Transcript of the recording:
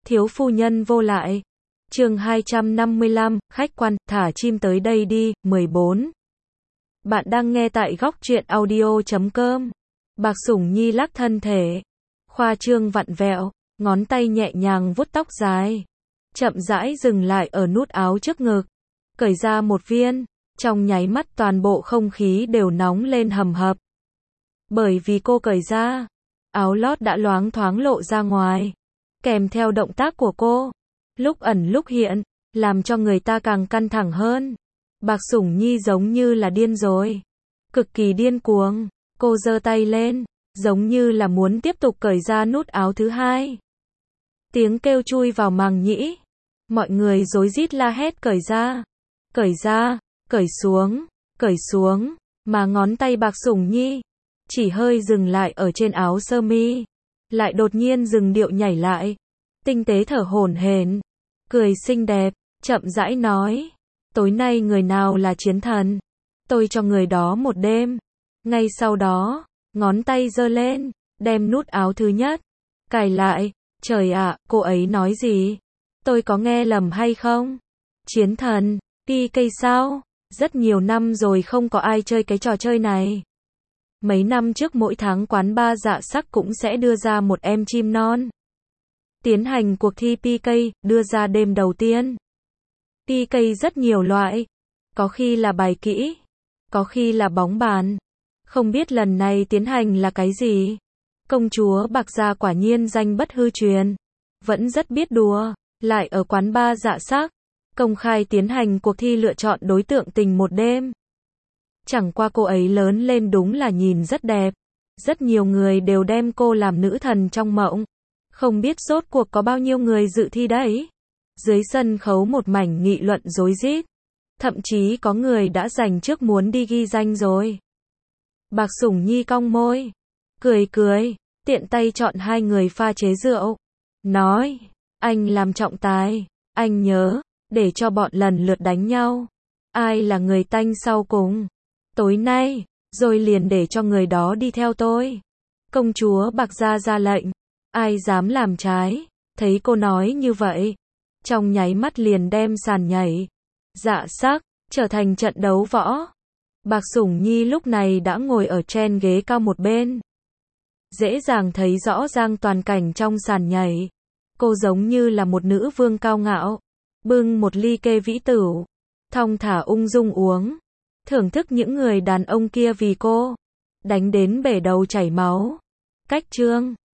Thiếu phu nhân vô lại. Chương 255, khách quan, thả chim tới đây đi, 14. Bạn đang nghe tại góc truyện audio.com. Bạc Sủng Nhi lắc thân thể, khoa trương vặn vẹo, ngón tay nhẹ nhàng vuốt tóc dài, chậm rãi dừng lại ở nút áo trước ngực, cởi ra một viên, trong nháy mắt toàn bộ không khí đều nóng lên hầm hập. Bởi vì cô cởi ra, áo lót đã loáng thoáng lộ ra ngoài, kèm theo động tác của cô, lúc ẩn lúc hiện, làm cho người ta càng căng thẳng hơn. Bạc Sủng Nhi giống như là điên rồi, cực kỳ điên cuồng, cô giơ tay lên, giống như là muốn tiếp tục cởi ra nút áo thứ hai. Tiếng kêu chui vào màng nhĩ, mọi người rối rít la hét cởi ra, cởi xuống, mà ngón tay Bạc Sủng Nhi chỉ hơi dừng lại ở trên áo sơ mi, lại đột nhiên dừng điệu nhảy lại, tinh tế thở hổn hển, cười xinh đẹp, chậm rãi nói, tối nay người nào là chiến thần, tôi cho người đó một đêm. Ngay sau đó, ngón tay giơ lên, đem nút áo thứ nhất cài lại. Trời ạ, cô ấy nói gì? Tôi có nghe lầm hay không? Chiến thần, PK sao? Rất nhiều năm rồi không có ai chơi cái trò chơi này. Mấy năm trước mỗi tháng quán bar Dạ Sắc cũng sẽ đưa ra một em chim non, tiến hành cuộc thi PK, đưa ra đêm đầu tiên. PK rất nhiều loại, có khi là bài kỹ, có khi là bóng bàn. Không biết lần này tiến hành là cái gì? Công chúa Bạc Gia quả nhiên danh bất hư truyền, vẫn rất biết đùa, lại ở quán bar Dạ Sắc, công khai tiến hành cuộc thi lựa chọn đối tượng tình một đêm. Chẳng qua cô ấy lớn lên đúng là nhìn rất đẹp, rất nhiều người đều đem cô làm nữ thần trong mộng. Không biết rốt cuộc có bao nhiêu người dự thi đấy? Dưới sân khấu một mảnh nghị luận rối rít, thậm chí có người đã dành trước muốn đi ghi danh rồi. Bạc Sủng Nhi cong môi, cười, tiện tay chọn hai người pha chế rượu, nói, anh làm trọng tài, anh nhớ, để cho bọn lần lượt đánh nhau, ai là người tanh sau cùng, tối nay, rồi liền để cho người đó đi theo tôi. Công chúa Bạc Gia ra lệnh, ai dám làm trái, thấy cô nói như vậy, trong nháy mắt liền đem sàn nhảy Dạ Sắc trở thành trận đấu võ. Bạc Sủng Nhi lúc này đã ngồi ở trên ghế cao một bên, dễ dàng thấy rõ ràng toàn cảnh trong sàn nhảy. Cô giống như là một nữ vương cao ngạo, bưng một ly kê vĩ tửu, thong thả ung dung uống, thưởng thức những người đàn ông kia vì cô đánh đến bể đầu chảy máu. Cách chương